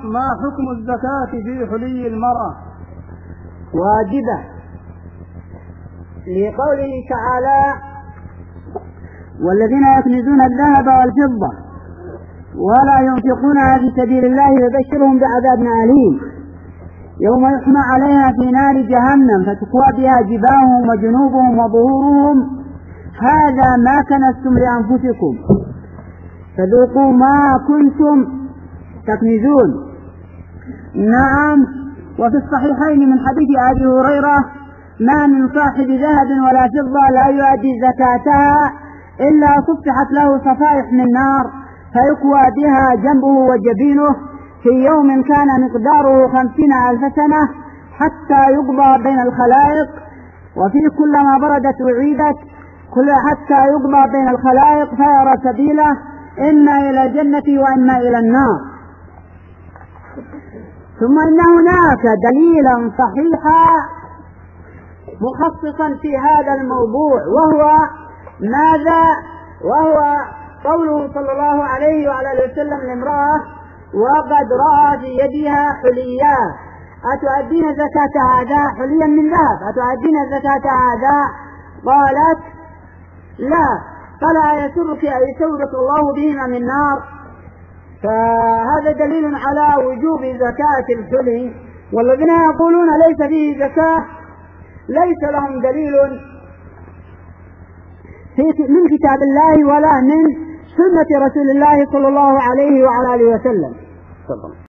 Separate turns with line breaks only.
ما حكم الزكاة في حلي المرأة؟
واجبة، لقوله تعالى: والذين يكنزون الذهب والفضة ولا ينفقونها في سبيل الله يبشرهم بعذاب أليم يوم يحمى عليها في نار جهنم فتكوى بها جباههم وجنوبهم وظهورهم هذا ما كنزتم لأنفسكم فذوقوا ما كنتم تكنزون. نعم. وفي الصحيحين من حديث أبي هريرة: ما من صاحب ذهب ولا فضة لا يؤدي زكاتها إلا صفحت له صفائح من نار فيكوى بها جنبه وجبينه في يوم كان مقداره 50,000 سنة حتى يقضى بين الخلائق، وفي كلما بردت أعيدت حتى يقضى بين الخلائق فيرى سبيله إما إلى الجنة وإما إلى النار. ثم إن هناك دليلا صحيحا مخصصا في هذا الموضوع وهو ماذا؟ وهو قوله صلى الله عليه وعلى اله وسلم لامرأة وقد رأى في يدها حليا: أتؤدين زكاة هذا؟ حليا من ذهب، أتؤدين زكاة هذا؟ قالت: لا. قال: أيسرك أن يسرك الله بهما من نار؟ فهذا دليل على وجوب زكاة الحلي. والذين يقولون ليس فيه زكاة ليس لهم دليل من كتاب الله ولا من سنة رسول الله صلى الله عليه وعلى آله وسلم.